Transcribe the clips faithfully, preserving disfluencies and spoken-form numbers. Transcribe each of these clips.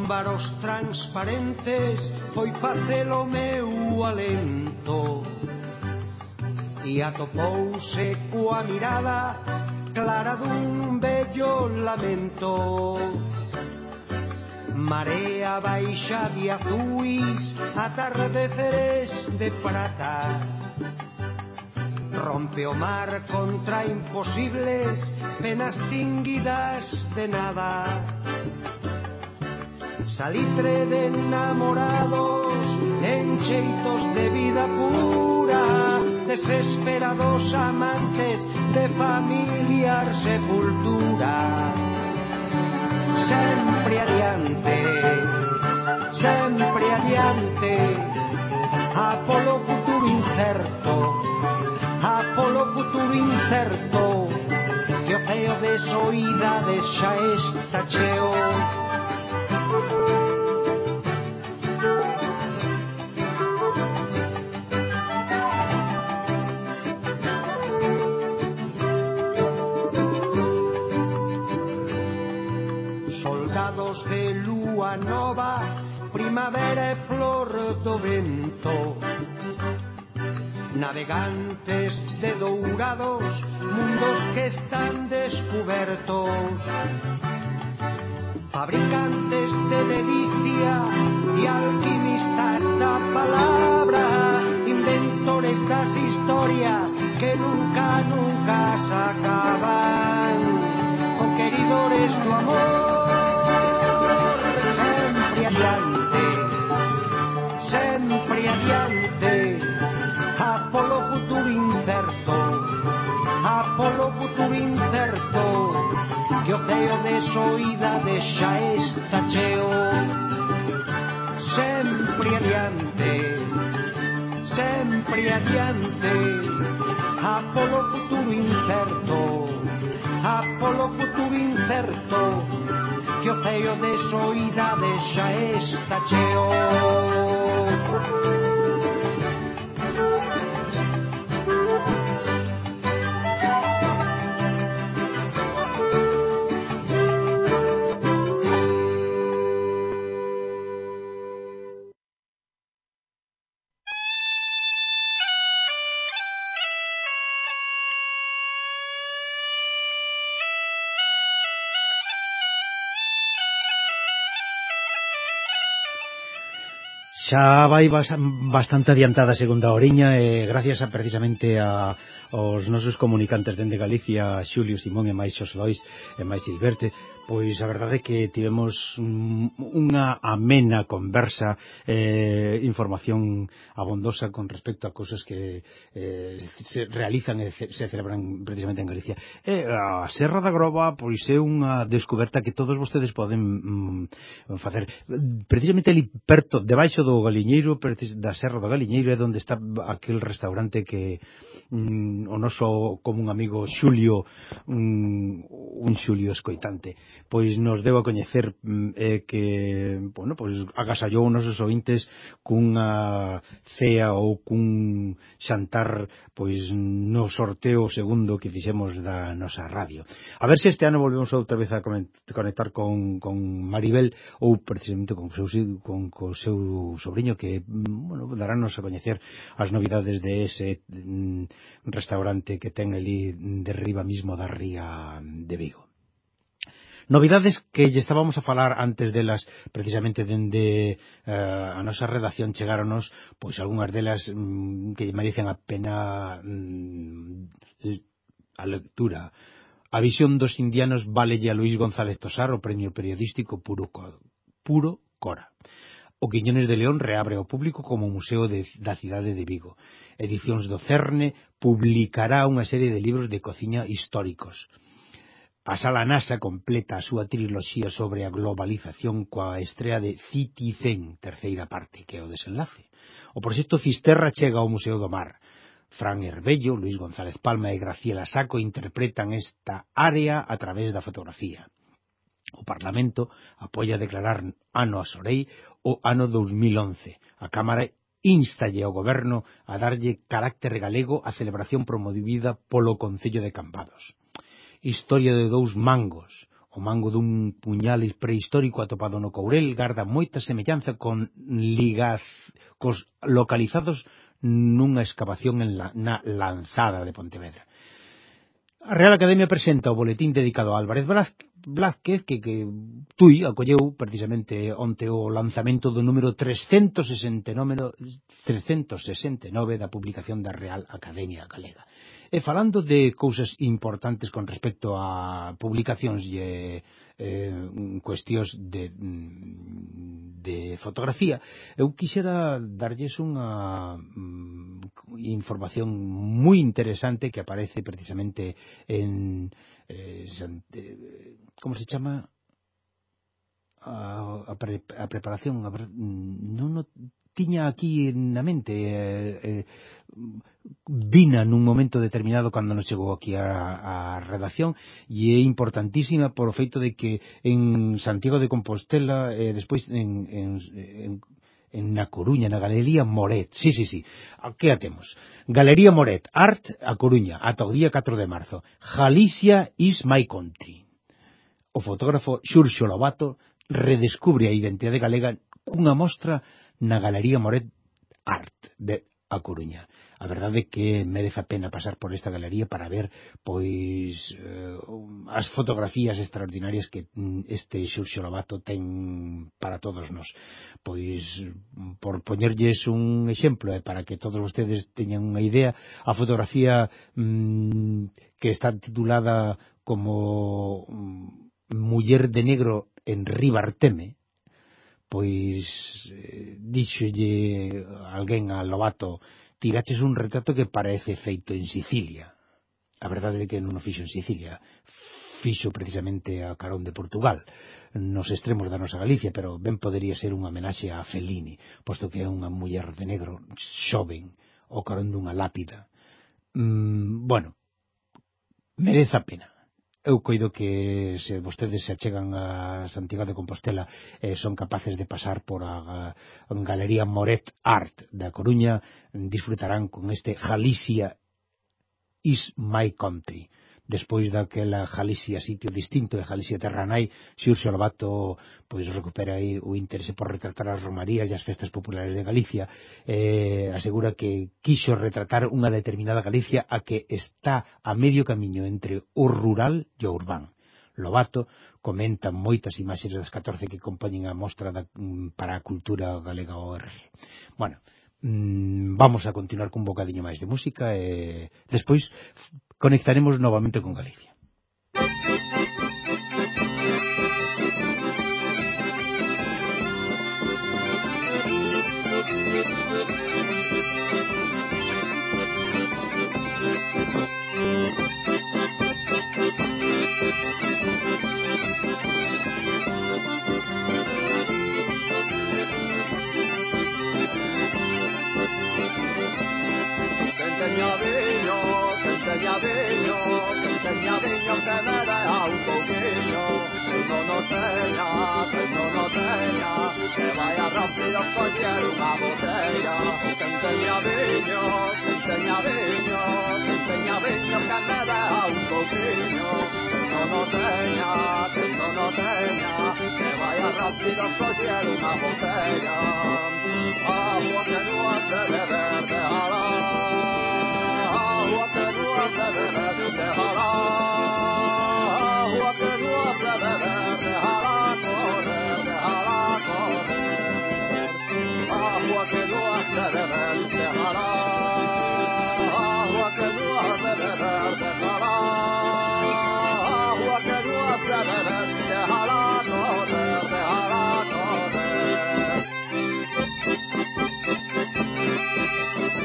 con varos transparentes foi facelo meu alento, e atopouse coa mirada clara dun bello lamento. Marea baixa de azuis, atardeceres de prata, rompe o mar contra imposibles penas tinguidas de nada. Salitre de enamorados, encheitos de vida pura, desesperados amantes de familiar sepultura. Sempre adiante, sempre adiante, a polo futuro incerto, a polo futuro incerto, que o ceo de soidades xa está cheo. Soldados de lúa nova, primavera e flor do vento, navegantes de dourados, mundos que están descubertos, fabricantes de delicia y alquimistas da palabra, inventores das historias que nunca, nunca se acaban, conqueridores do amor. Adiante, sempre adiante, a polo futuro incerto, a polo futuro incerto, que o ceo de soidades xa está cheo. Sempre adiante, sempre adiante, a polo futuro incerto, a polo futuro incerto, que o ceo de soidades xa está cheo. Xa vai bastante adiantada a segunda oriña e gracias a, precisamente a, aos nosos comunicantes dende Galicia, Xulio, Simón e máis os dois e máis Gilberte, pois a verdade é que tivemos unha amena conversa, eh, información abondosa con respecto a cousas que eh, se realizan e se celebran precisamente en Galicia. E a Serra da Groba pois é unha descoberta que todos vostedes poden mm, facer precisamente ali perto, debaixo do Galiñeiro, da Serra do Galiñeiro, é onde está aquel restaurante que mm, o noso común amigo Xulio, un, un Xulio escoitante, pois nos deu a coñecer eh, que, bueno, pois agasallou os nosos ointes cunha cea ou cun xantar pois no sorteo segundo que fixemos da nosa radio. A ver se este ano volvemos outra vez a conectar con, con Maribel ou precisamente con o seu, con, con o seu sobrinho que, bueno, darános a coñecer as novidades de ese mm, restaurante que ten ali derriba mismo da ría de Vigo. Novidades que lle estábamos a falar antes delas, precisamente dende uh, a nosa redacción chegáronos, pois algunhas delas mm, que lle merecen a pena mm, a lectura. A visión dos indianos válelle a Luis González Tosar o premio periodístico Puro, Puro Cora. O Quiñones de León reabre ao público como museo de, da cidade de Vigo. Edicións do Cerne publicará unha serie de libros de cociña históricos. A Sala NASA completa a súa triloxía sobre a globalización coa estrea de Citizen, terceira parte, que é o desenlace. O proxecto Fisterra chega ao Museo do Mar. Fran Herbello, Luis González Palma e Graciela Saco interpretan esta área a través da fotografía. O Parlamento apoia declarar ano a Sorei o ano dos mil once. A Cámara installe ao Goberno a darlle carácter galego á celebración promovida polo Concello de Cambados. Historia de dous mangos. O mango dun puñal prehistórico atopado no Courel garda moita semellanza con ligaz, cos localizados nunha excavación en la, na Lanzada de Pontevedra. A Real Academia presenta o boletín dedicado a Álvarez Blázquez, que, que Tui acolleu precisamente onte o lanzamento do número trescentos sesenta e nove da publicación da Real Academia Galega. E falando de cousas importantes con respecto a publicacións e eh, cuestións de, de fotografía, eu quixera darlles unha um, información moi interesante que aparece precisamente en eh, como se chama a, a, pre, a preparación a, non no tiña aquí na mente eh, eh, vina nun momento determinado cando nos chegou aquí a, a redacción, e é importantísima por o feito de que en Santiago de Compostela e eh, despois en, en, en en na Coruña, na Galería Moret, sí, sí, sí, aquí a temos Galería Moret, Art, a Coruña, ata o día catro de marzo. Galicia is my country. O fotógrafo Xurxo Lobato redescubre a identidade galega cunha mostra na Galería Moret Art de A Coruña. A verdade é que merece a pena pasar por esta galería para ver pois eh, as fotografías extraordinarias que este Xurxo Lobato ten para todos nós. Pois por poñerlles un exemplo e para que todos vostedes teñan unha idea, a fotografía mmm, que está titulada como mm, Muller de Negro en Ribarteme, pois eh, díxolle alguén a Lobato: tiraches un retrato que parece feito en Sicilia. A verdade é que non o fixo en Sicilia, fixo precisamente a carón de Portugal, nos extremos da nosa Galicia, pero ben podería ser unha homenaxe a Fellini, posto que é unha muller de negro xoven o carón dunha lápida. Mm, bueno, merece a pena. Eu coido que se vostedes se achegan a Santiago de Compostela eh, son capaces de pasar por a, a Galería Moret Art da Coruña, disfrutarán con este Galicia is my country. Despois daquela Galicia sitio distinto e Galicia terra nai, Xurxo Lobato pois recupera aí o interese por retratar as romarías e as festas populares de Galicia. Eh, asegura que quixo retratar unha determinada Galicia a que está a medio camiño entre o rural e o urbán. Lobato comenta moitas imaxes das catorce que compoñen a mostra da, para a cultura galega O R G. Bueno, vamos a continuar cun bocadiño máis de música e despois conectaremos novamente con Galicia. Viño que me dea un pouquiño, que non o teña, que non o teña, que vaya rápido coller unha botella. Que enteña viño, que enteña viño, que enteña viño que me dea un pouquiño, que non o teña, que non o teña, que vaya rápido coller unha botella. Agua que no hace beber, déjala, agua que no hace beber, déjala. Agua que no hace beber, déjala correr, déjala correr. Agua que no hace beber, déjala. Agua que no hace beber, déjala. Agua que no hace beber, déjala correr, déjala correr.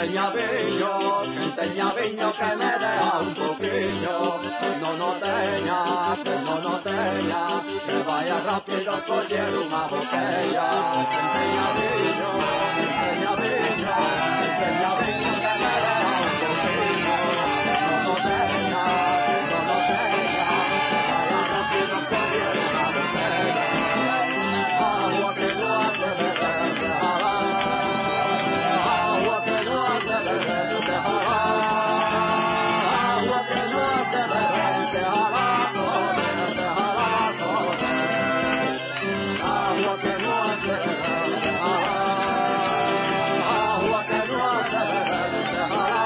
enseña viño, que enseña viño que me dea un poquillo. Que no no teña, que no no teña, que vaya rápido coger una botella. Que enseña viño, que enseña viño, que enseña viño que me dea un poquillo. Que no no teña, que no no teña, que vaya rápido coger una botella. Agua que no hace beber, déjala. Agua que no hace beber, déjala. Agua que no hace beber, déjala correr, déjala correr. Agua que no hace beber, déjala. Agua que no hace beber, déjala.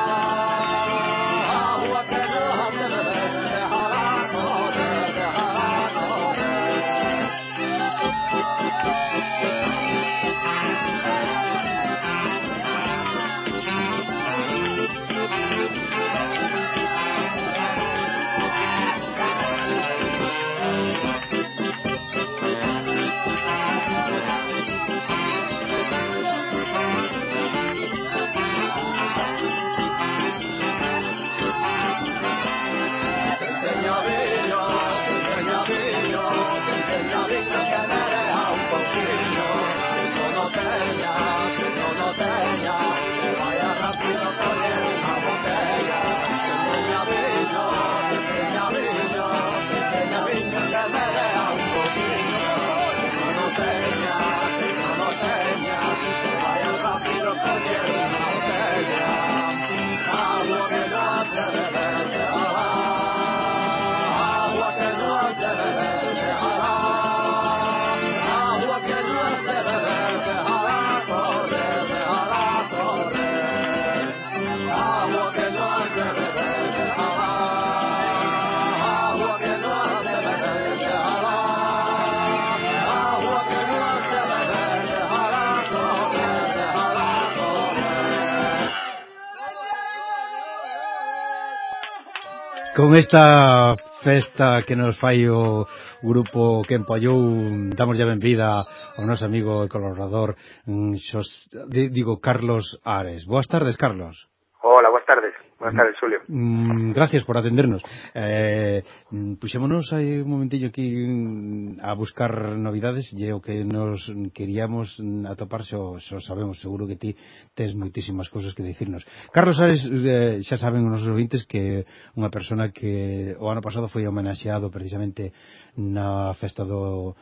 Agua que no hace beber, déjala correr, déjala correr. Que enseña viño, que enseña viño, que enseña viño que me dea un poquillo. Que no no teña, que no no teña, que vaya rápido coger una botella. Que enseña viño, que enseña viño, que enseña viño que me dea un poquillo. Que no no teña, que no no teña, que vaya rápido coger una botella. Agua que no hace beber, déjala. Agua que no hace beber, déjala. Agua que no hace beber, déjala correr, déjala correr. Agua que no hace beber, déjala. Agua que no hace beber, déjala. Agua que no hace beber, déjala correr, déjala correr. Con esta festa que nos fai o grupo que empallou, damos ya benvida ao noso amigo e colaborador mm, Xos, digo Carlos Ares. Boas tardes, Carlos. Hola, buenas tardes. Buenas tardes, Xulio. Mm, gracias por atendernos. Eh, mm, puxémonos aí un momentillo aquí mm, a buscar novidades e o que nos queríamos mm, atopar xo, xo sabemos, seguro que ti tes moitísimas cousas que dicirnos. Carlos Ares, eh, xa saben os nosos ouvintes que unha persona que o ano pasado foi homenaxeado precisamente na festa do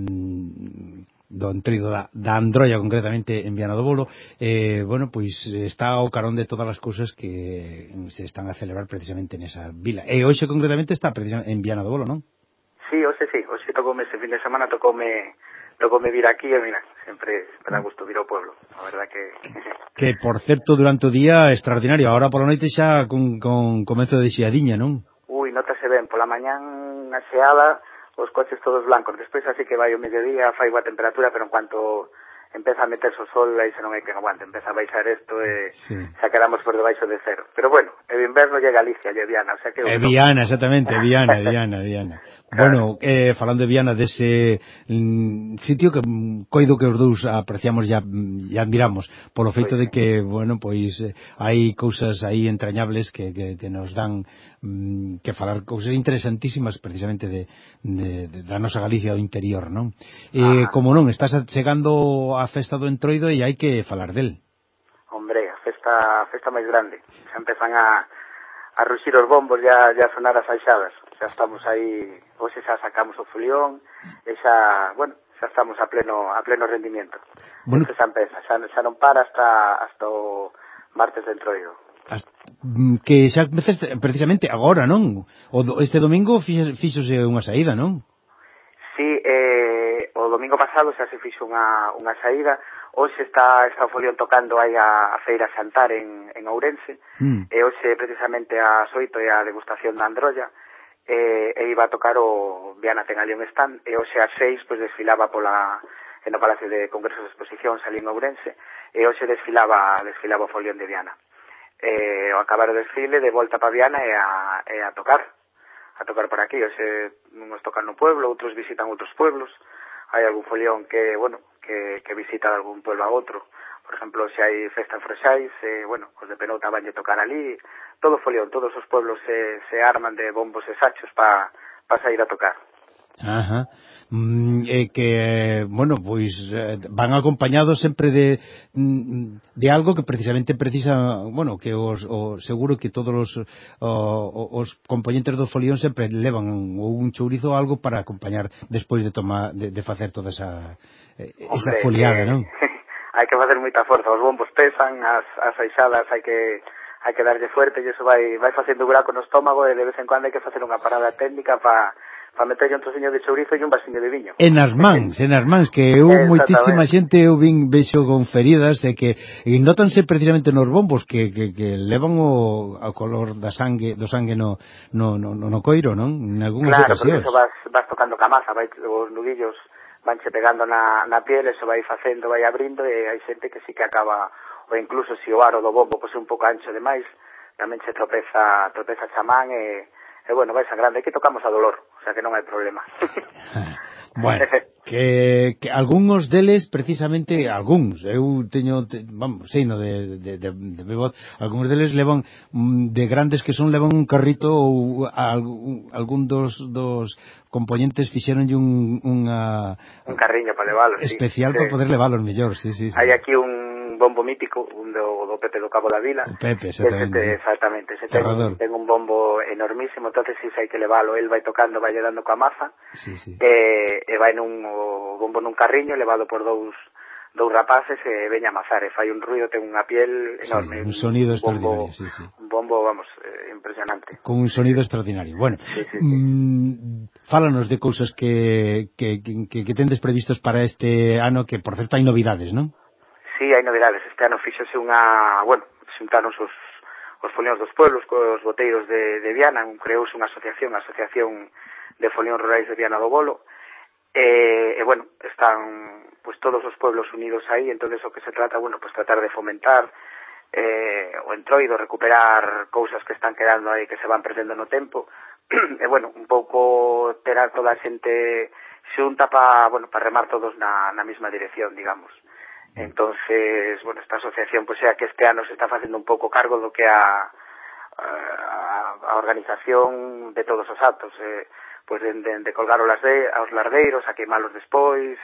mm, do entroido da, da Androlla, concretamente en Viana do Bolo. Eh, bueno, pois está ao carón de todas as cousas que se están a celebrar precisamente nesa vila. E hoxe concretamente está precisamente en Viana do Bolo, non? Sí, hoxe sí, hoxe tocoume ese fin de semana, tocoume tocoume vir aquí e mira, sempre me dá gusto vir ao pueblo, a verdad que Que, por certo, durante o día extraordinario, agora pola noite xa con, con comezo de xiadiña, non? Ui, notase ben, pola mañán a xeada, os coches todos blancos, despois así que vai o mediodía, fai boa temperatura, pero en cuanto empeza a meterse o sol, aí xa non hai que aguante, empeza a baixar isto e Sí. xa quedamos por debaixo de cero. Pero bueno, o inverno lle Galicia, lle Viana, o sea que... É Viana, exactamente, é Viana, Viana, Viana. Bueno, eh, falando de Viana, dese mm, sitio que mm, coido que os dous apreciamos e mm, admiramos, polo feito de que, bueno, pois eh, hai cousas aí entrañables que, que, que nos dan mm, que falar cousas interesantísimas precisamente de, de, de da nosa Galicia do interior, non? Eh, como non, estás chegando a festa do Entroido e hai que falar del. Hombre, a festa, a festa máis grande. Xa empezan a, a ruxir os bombos e a, a sonar as aixadas. Xa estamos aí, hoxe xa sacamos o folión e xa, bueno, xa estamos a pleno a pleno rendimiento. Bueno, xa empeza, xa, xa non para hasta hasta o martes de Entroido. Que xa empezaste precisamente agora, non? O do, este domingo fíxose unha saída, non? Sí, eh, o domingo pasado xa se fixo unha, unha saída. Hoxe está, está o folión tocando aí a, a Feira Xantar en, en Ourense, mm. e hoxe precisamente ás oito é a degustación da Androlla, e, e iba a tocar o Viana ten ali un stand, e hoxe ás seis pues, desfilaba pola, en o Palacio de Congresos e Exposicións ali en Ourense, e hoxe desfilaba, desfilaba o folión de Viana. E, ao acabar o desfile, de volta pa Viana e a, e a tocar, a tocar por aquí. Hoxe uns tocan no pueblo, outros visitan outros pueblos, hai algún folión que, bueno, que, que visita de algún pueblo a outro, por exemplo, se hai festa en Freixais, eh, bueno, os de Penouta vanlle tocar ali, todo folión, todos os pueblos se, se arman de bombos e sachos para pa sair a tocar. Ajá. Mm, eh, que, bueno, pois eh, van acompañados sempre de de algo que precisamente precisa, bueno, que os, o, seguro que todos os, o, os componentes do folión sempre levan ou un chourizo ou algo para acompañar despois de tomar, de, de facer toda esa eh, esa Hombre, foliada, eh, non? hai que facer moita forza, os bombos pesan, as, as aixadas hai que hai que darlle fuerte e iso vai, vai facendo buraco no estómago e de vez en cuando hai que facer unha parada técnica para pa meterlle un trociño de chourizo e un vasiño de viño. En as mans, en as mans, que eu moitísima xente eu vin vexo con feridas e que e notanse precisamente nos bombos que, que, que levan o, o color da sangue, do sangue no, no, no, no coiro, non? En algunhas claro, ocasións. Claro, porque iso vas, vas tocando camaza, vai, os nudillos vanche pegando na, na piel, eso vai facendo, vai abrindo e hai xente que sí que acaba, ou incluso se o aro do bombo pois é un pouco ancho demais, tamén se tropeza, tropeza chamán e E bueno, vai sangrando, aquí tocamos a dolor, o sea que non hai problema. Bueno, que, que algúns deles, precisamente, algúns, eu teño, te, vamos, sei, no, de, de, de, de bebot, algúns deles levan, de grandes que son, levan un carrito ou algún, algún dos, dos componentes fixeronlle un, unha... Un carriño para leválos, especial sí. para poder leválos mellor, sí, sí, sí. Hai aquí un bombo mítico, un do, do Pepe do Cabo da Vila. O Pepe, exactamente. Ese, exactamente, ese ten, ten un bombo enormísimo, entonces si hai que leválo, el vai tocando, vai dando coa maza, sí, sí. E, e vai nun o bombo nun carriño, levado por dous dous rapaces e veña a amazar, e fai un ruido, ten unha piel enorme. Sí, un sonido un bombo, extraordinario, sí, sí. Un bombo, vamos, eh, impresionante. Con un sonido extraordinario. Bueno, sí, sí, sí. Mmm, fálanos de cousas que, que, que, que tendes previstos para este ano, que por certo hai novidades, non? Sí, hai novidades. Este ano fíxose unha, bueno, xuntaron os, os folións dos pueblos cos boteiros de, de Viana, creouse unha asociación, a Asociación de Folións Rurais de Viana do Bolo, e, e bueno, están pues todos os pueblos unidos aí, entonces o que se trata, bueno, pues tratar de fomentar eh, o entroido, recuperar cousas que están quedando aí, que se van perdendo no tempo, e bueno, un pouco ter a toda a xente xunta para, bueno, para remar todos na, na mesma dirección, digamos. Entonces, bueno, esta asociación, pues sea que este ano se está facendo un pouco cargo do que a, a, a organización de todos os actos, eh, pues de, de, de colgar os, larde, os lardeiros, a queimalos despois,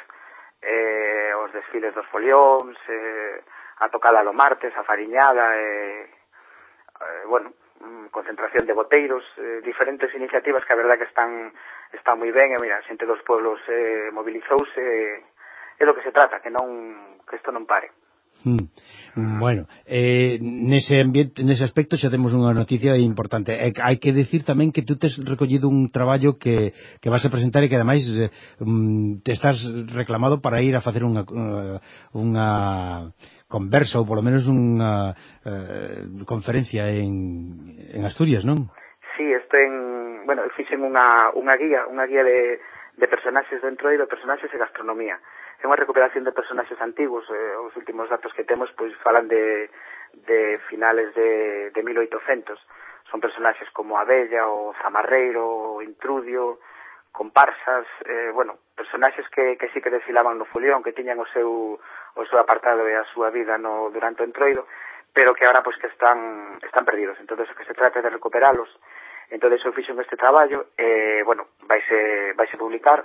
eh, os desfiles dos folións, eh, a tocada do martes, a fariñada, eh, eh, bueno, concentración de boteiros, eh, diferentes iniciativas que a verdad que están están moi ben, e mira, a xente dos pueblos eh, movilizouse, eh, é do que se trata, que non que isto non pare. Hmm. Bueno, eh, nese ambiente, nese aspecto xa temos unha noticia importante. Eh, hai que decir tamén que tú tes recollido un traballo que, que vas a presentar e que ademais eh, te estás reclamado para ir a facer unha unha conversa ou polo menos unha eh, conferencia en, en Asturias, non? Sí, isto en, bueno, fixen unha, unha guía, unha guía de, de personaxes do entroido, personaxes e gastronomía. É unha recuperación de personaxes antigos, eh, os últimos datos que temos pois falan de, de finales de, de mil oitocentos. Son personaxes como Abella, o Zamarreiro, o Intrudio, comparsas, eh, bueno, personaxes que, que sí que desfilaban no folión, que tiñan o seu, o seu apartado e a súa vida no, durante o entroido, pero que ahora pois que están, están perdidos. Entonces o que se trata de recuperalos. Entonces eu fixo este traballo, eh, bueno, vaise, vaise publicar,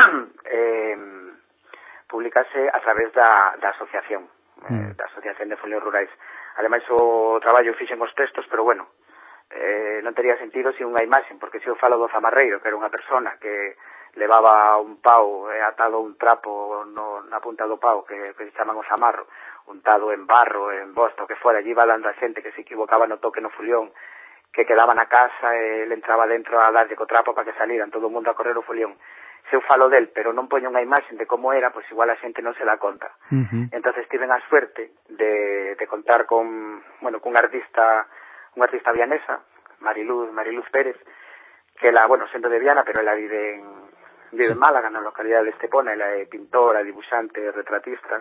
eh, publicase a través da, da asociación, eh, da Asociación de Folións Rurais. Ademais, o traballo fixen os textos, pero bueno, eh, non tería sentido sin unha imaxen, porque se eu falo do Zamarreiro, que era unha persona que levaba un pau eh, atado un trapo no, na punta do pau, que, que se chaman o zamarro, untado en barro, en bosta, o que fora, allí iba dando a xente que se equivocaba no toque no folión, que quedaba na casa e ele entraba dentro a darlle co trapo para que saliran todo o mundo a correr o folión. Se eu falo del, pero non poño unha imaxen de como era, pois igual a xente non se dá conta. Uh-huh. Entonces tiven a suerte de, de contar con, bueno, con un artista, un artista vianesa, Mariluz, Mariluz Pérez, que ela, bueno, sendo de Viana, pero ela vive en, vive en Málaga, na localidade de Estepona, ela é pintora, dibuixante, retratista.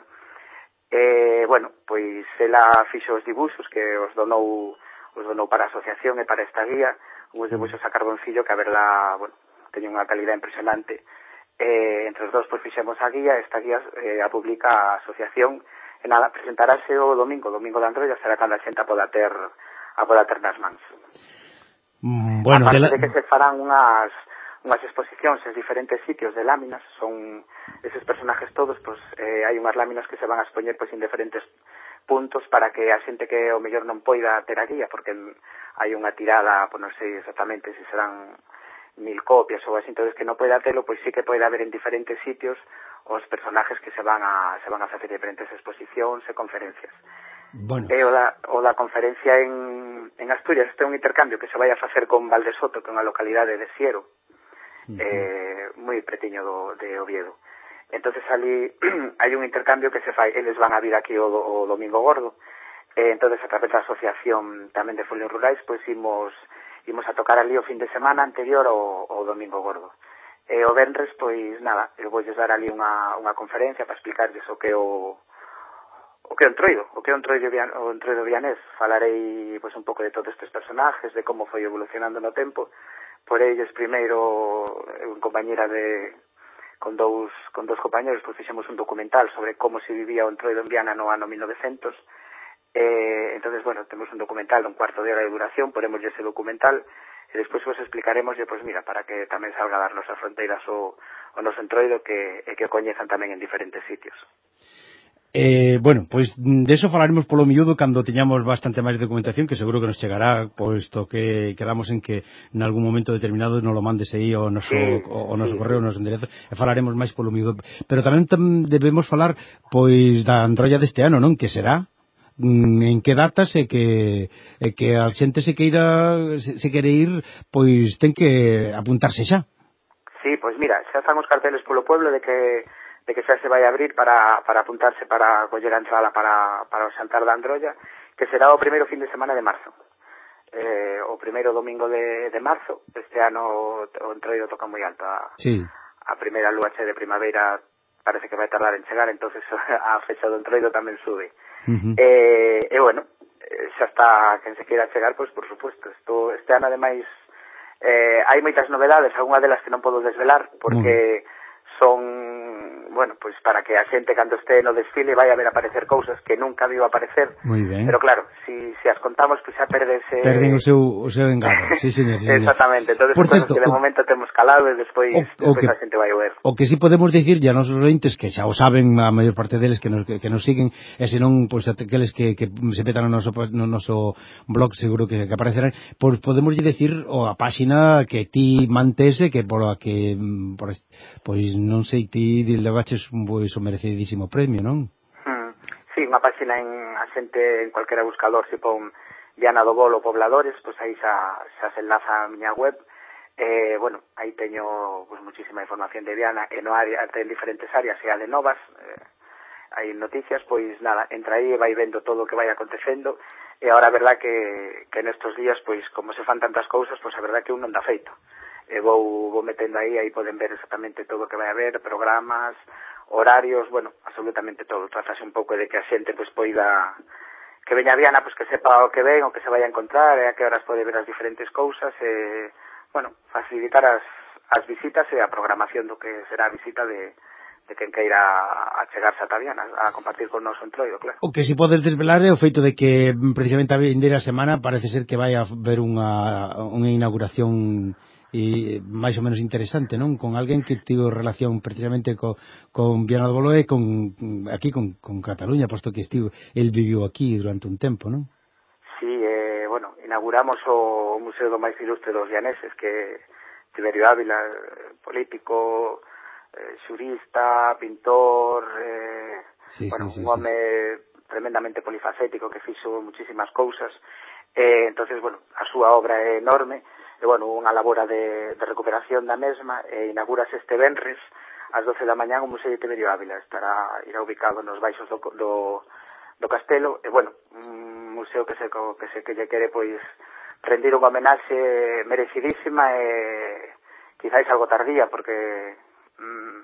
E, bueno, pois ela fixo os dibuxos que os donou, os donou para a asociación e para esta guía, uns dibuxos a carboncillo que a verla, bueno, teña unha calidad impresionante. Eh, entre os dous, pois, fixemos a guía, esta guía eh, a publica a asociación e nada, presentarase o domingo, o domingo de Androlla, será cando a xente a poda ter, a poda ter nas mans. Mm, bueno, aparte de, la... de que se farán unhas unhas exposicións en diferentes sitios de láminas, son eses personajes todos, pues eh, hai unhas láminas que se van a expoñer pues, en diferentes puntos para que a xente que o mellor non poida ter a guía, porque hai unha tirada, pues non sei exactamente se serán mil copias ou así, entonces que non poida telo, pois sí que pode haber en diferentes sitios os personajes que se van a se van a facer diferentes exposicións e conferencias. Bueno. E o da, o da conferencia en, en Asturias, este é un intercambio que se vai a facer con Valdesoto, que é unha localidade de Siero, uh-huh. eh, moi pretiño do, de Oviedo. Entonces ali hai un intercambio que se fai, eles van a vir aquí o, o Domingo Gordo, e entonces a través da asociación tamén de folios rurais, pois imos, imos a tocar ali o fin de semana anterior ao, ao Domingo Gordo. E o venres, pois nada, eu vou dar ali unha, unha conferencia para explicarles o que o o que é o entroido, o que é o entroido, o entroido vianés. Falarei pois un pouco de todos estes personajes, de como foi evolucionando no tempo. Por ellos, primeiro, en compañera de con dous con dous compañeros, pois fixemos un documental sobre como se vivía o entroido en Viana no ano mil novecientos. Eh, entonces, bueno, temos un documental de un cuarto de hora de duración, ponemos ese documental e despois vos explicaremos, pois mira, para que tamén salga a dar nosas fronteiras o, o noso entroido que, e que o coñezan tamén en diferentes sitios. Eh, bueno, pois de eso falaremos polo miúdo cando teñamos bastante máis documentación, que seguro que nos chegará, posto que quedamos en que en algún momento determinado nos lo mandes aí ao noso, sí, o, o noso sí, correo, o noso enderezo, e falaremos máis polo miúdo. Pero tamén tam, debemos falar pois da Androlla deste ano, non? Que será? En que datas e que, e que a xente se queira se, se quere ir, pois ten que apuntarse xa. Sí, pois mira, xa están os carteles polo pueblo de que de que xa se vai a abrir para, para apuntarse para coller a entrada para, para o xantar da Androlla, que será o primeiro fin de semana de marzo. Eh, o primeiro domingo de, de marzo, este ano o entroido toca moi alto. A, sí. a primeira lúa che de primavera parece que vai tardar en chegar, entonces a fecha do entroido tamén sube. Uh-huh. E, e bueno, xa está quen se queira chegar, pois por supuesto. Esto, este ano ademais eh, hai moitas novedades, algunha delas que non podo desvelar, porque son, bueno, pois para que a xente cando este no desfile vai a ver aparecer cousas que nunca viu aparecer. Moi ben. Pero claro, si, si as contamos, pois xa perdese... Perden o seu, o seu engado. Sí, señor, sí, señor. Exactamente. Entón, por certo, que de o... momento temos calado e despois, o, despois o que, a xente vai a ver. O que si sí podemos dicir ya nosos ointes, que xa o saben a maior parte deles que nos, que, que nos siguen, e senón, pois, aqueles que, que se petan no noso, no noso blog, seguro que, que aparecerán, pois podemos dicir o a páxina que ti mantese, que por a que, por, pois non sei, ti levaches pois, o merecidísimo premio, non? Hmm. Sí, unha páxina en a xente en cualquera buscador, se pon Viana do Bolo Pobladores, pois aí xa, xa se enlaza a miña web. Eh, bueno, aí teño pues, muchísima información de Viana e no área, en diferentes áreas, e a de novas, eh, hai noticias, pois nada, entra aí e vai vendo todo o que vai acontecendo, e agora a verdad que, que nestos días, pois como se fan tantas cousas, pois a verdad que un non dá feito. E vou, vou metendo aí, aí poden ver exactamente todo o que vai haber, programas, horarios, bueno, absolutamente todo. Tratase un pouco de que a xente pois poida, que veña a Viana, pois que sepa o que ven, o que se vai a encontrar, e a que horas pode ver as diferentes cousas, e, bueno, facilitar as, as visitas e a programación do que será a visita de, de quen queira a chegarse a Viana, a compartir con o noso entroido, claro. O que si podes desvelar é o feito de que precisamente a vindeira semana parece ser que vai a haber unha, unha inauguración e máis ou menos interesante, non? Con alguén que tivo relación precisamente co, con Viana do Bolo e con, aquí con, con Cataluña, posto que estivo, el viviu aquí durante un tempo, non? Sí, eh, bueno, inauguramos o Museo do máis ilustre dos vianeses, que Tiberio Ávila, político, eh, xurista, pintor, eh, sí, bueno, sí, sí, un home sí. tremendamente polifacético que fixo muchísimas cousas, eh, entonces, bueno, a súa obra é enorme, e, bueno, unha labora de, de recuperación da mesma, e inaugurase este venres ás doce da mañá o Museo de Tiberio Ávila, estará irá ubicado nos baixos do, do, do castelo, e, bueno, un museo que se, que se que lle quere, pois, rendir unha homenaxe merecidísima e quizáis algo tardía, porque mm,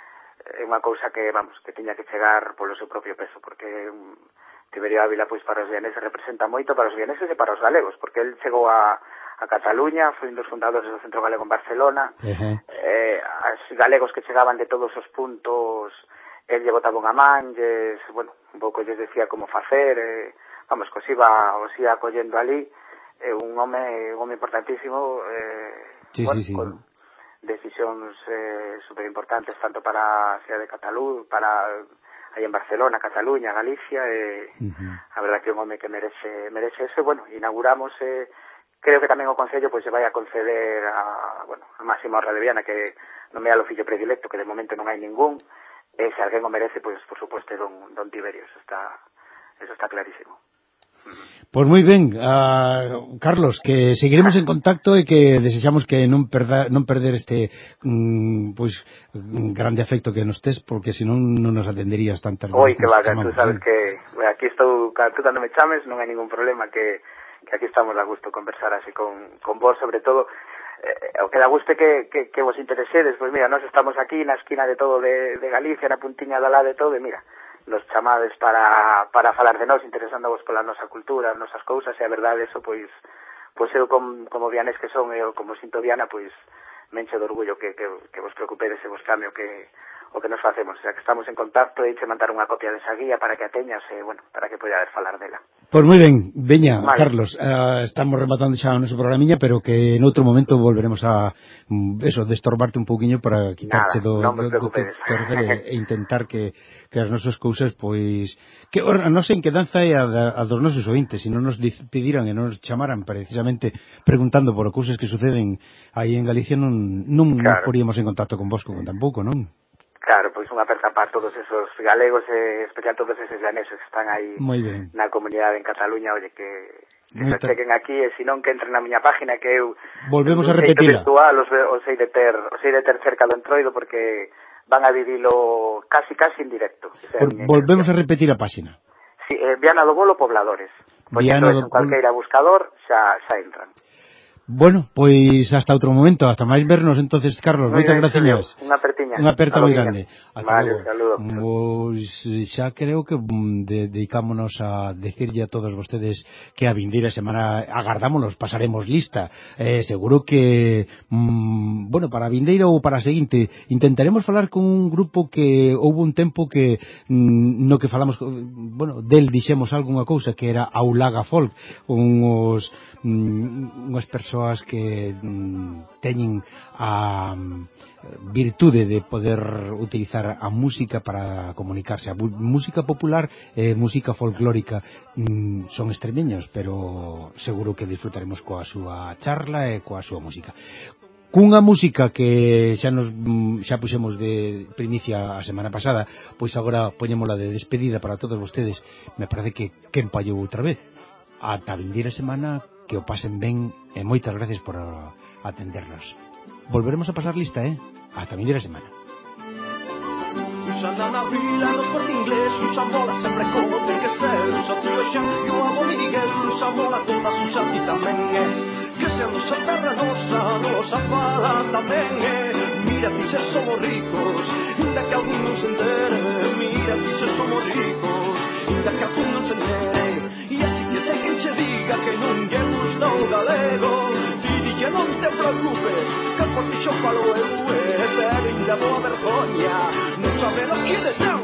é unha cousa que, vamos, que tiña que chegar polo seu propio peso, porque um, Tiberio Ávila, pois, para os vianeses representa moito, para os vianeses e para os galegos, porque el chegou a a Cataluña, foi un dos fundadores do Centro Galego en Barcelona, uh-huh. eh, as galegos que chegaban de todos os puntos el lle botaba unha man, lles, bueno, un pouco lles decía como facer, eh, vamos, que os iba, os iba acollendo ali, eh, un home, un home importantísimo, eh, sí, bueno, sí, sí. con decisións eh, super importantes tanto para a cidade de Cataluña, para aí en Barcelona, Cataluña, Galicia, e eh, uh-huh. a verdad que é un home que merece, merece eso. Bueno, inauguramos, eh, creo que tamén o Concello pois se vai a conceder a, bueno, a máxima honra de Viana, que non me é o fillo predilecto, que de momento non hai ningún, e se alguén o merece, pois por suposto don, don Tiberio, eso está, eso está clarísimo. Pois moi ben, uh, Carlos, que seguiremos en contacto e que desexamos que non perda, non perder este um, pois grande afecto que nos tes, porque senón non nos atenderías tantas veces. Oi, que vaga, tú sabes ¿sí? que aquí estou, tú cando me chames non hai ningún problema, que, que aquí estamos a gusto conversar así con, con vos, sobre todo eh, o que da gusto é que, que, que vos interesedes. Pois mira, nós estamos aquí na esquina de todo de, de Galicia, na puntiña da lá de todo, e mira, nos chamades para, para falar de nós, interesándoos pola nosa cultura, as nosas cousas, e a verdade, eso, pois, pois eu como, como vianés que son, eu como sinto Viana, pois, me enche de orgullo que, que, que vos preocupedes e vos cambio que, o que nos facemos, o sea, que estamos en contacto, e che mandar unha copia desa guía para que a teñas, e, bueno, para que poidades falar dela. Pois moi ben, veña, vale. Carlos, uh, estamos rematando xa o noso programiña, pero que en outro momento volveremos a, eso, destorbarte un pouquiño para quitarse do, do, do, do te, e, e intentar que, que as nosas cousas, pois, que non sei en que danza é a, a dos nosos ointes, se non nos pediran e non nos chamaran precisamente preguntando por cousas que suceden aí en Galicia, non, non claro. nos poríamos en contacto con vos, con tampouco, non? Claro, pois unha aperta para todos esos galegos, e especial todos esos llaneses que están aí na comunidade en Cataluña, oye, que, que se chequen aquí, e se non que entren na miña página, que eu volvemos a repetila. Virtual, os, os sei de ter, os sei de ter cerca do entroido, porque van a vivilo casi casi en directo. O sea, volvemos a repetir a página. Sí, eh, Viana do Bolo Pobladores. Viana do Bolo. Cualqueira buscador xa, xa entran. Bueno, pois hasta outro momento, hasta máis vernos entonces, Carlos, moi moitas gracias. Unha apertiña. Unha aperta moi grande. Hasta vale, logo. Pois xa creo que de, dedicámonos a decirlle a todos vostedes que a vindeira semana agardámonos, pasaremos lista. Eh, seguro que mmm, bueno, para a vindeira ou para a seguinte intentaremos falar con un grupo que houve un tempo que mmm, no que falamos, bueno, del dixemos algunha cousa que era Aulaga Folk, unhos mmm, unhas persoas que mm, teñen a mm, virtude de poder utilizar a música para comunicarse. A música popular e eh, música folclórica mm, son extremeños, pero seguro que disfrutaremos coa súa charla e coa súa música. Cunha música que xa nos xa puxemos de primicia a semana pasada, pois agora poñémola de despedida para todos vostedes. Me parece que que empallou outra vez. Ata a vindeira semana, que o pasen ben e moitas gracias por atendernos. Volveremos a pasar lista, eh? Ata a vindeira semana. Usando na vila, nos corte inglés, usa bola sempre como ten que ser. Usa tío Xan e o amo Miguel, usa bola todas, usa ti tamén, eh? Que sendo esa terra nosa, nosa fala tamén, eh? Mira, ti se somos ricos, inda que algún non se entere. Mira, ti se somos ricos, inda que algún non se entere. E así que se quen che diga que non lle gusta o galego, ti dille non te preocupes, que por ti xo falo eu, e pero inda boa vergoña non saber o que de teu.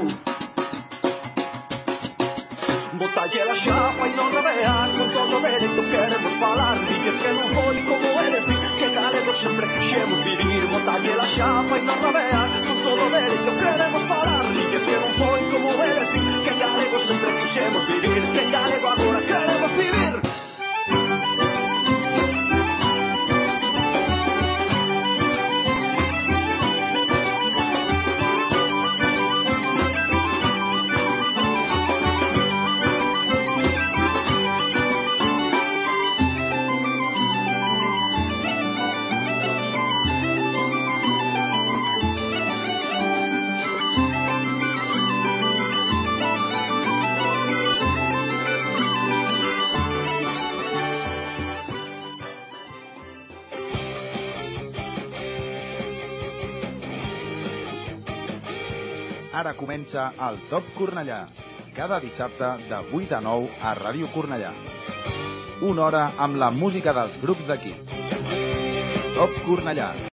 Botalle la xapa e non rabear, con todo dereito queremos falar. Dices que non foi como eres, que galego sempre quixemos vivir. Botalle la xapa e non rabear, con todo dereito queremos falar. Dices que non foi como eres, que galego sempre quixemos vivir. Que galego agora queremos vivir. Ara comença el Top Cornellà, cada dissabte de vuit a nou a Ràdio Cornellà. Una hora amb la música dels grups d'aquí. Top Cornellà.